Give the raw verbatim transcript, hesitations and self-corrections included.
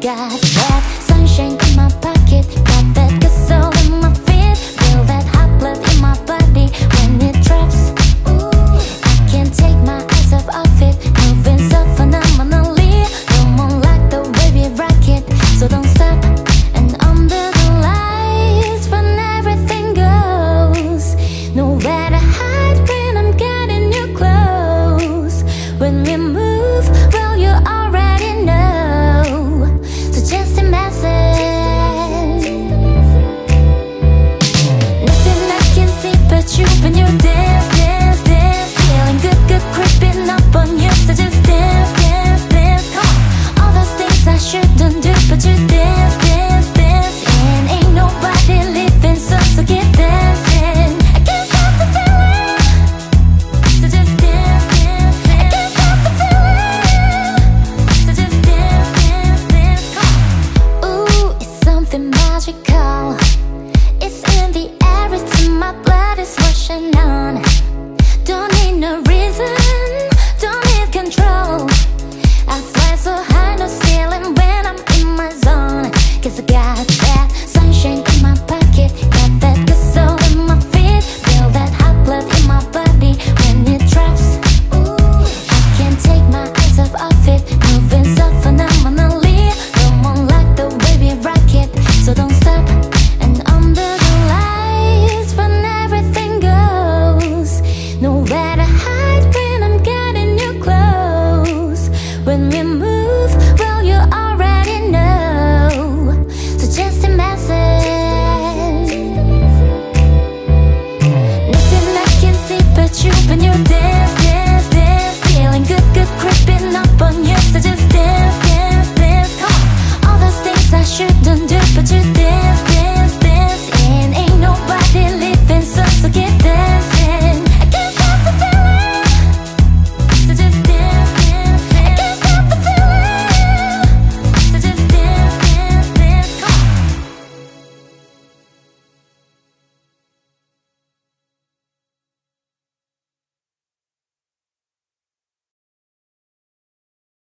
got that sunshine in my pocket, got that good soul in my feet, feel that hot blood in my body when it drops. Ooh, I can't take my eyes off of it, moving so phenomenally. Come on, like the way we rock it, so don't stop. And under the lights, when everything goes, nowhere to hide when I'm getting you close. When we move, well, you already know, so just imagine. Nothing I can see but you when you dance, dance, dance. Feeling good, good creeping up on you, so just dance, dance, dance. Come on, all those things I shouldn't do, but you dance, dance, dance. And ain't nobody leaving, so, so keep dancing. I can't stop the feeling, so just dance, dance, dance. I can't stop the feeling, so just dance, dance, dance. Come on. Ooh, it's something magical. It's in the air, it's in my blood, it's rushing on. Don't need no reason, don't need control. I fly so high, no ceiling when I'm in my zone. Cause I got that sunshine in my pocket, got that good soul in my feet, feel that hot blood in my body when it drops. Ooh, I can't take my eyes off of it, moving so phenomenally. Come on, like the way we rock it, so don't stop. And under the lights, when everything goes, nowhere to hide when I'm getting you close. When we move, well, you already know, so just imagine. Nothing I can see but you when you dance, dance, dance. Feeling good, good creeping up on you, so just dance, dance, dance. Come on, all those things I shouldn't do,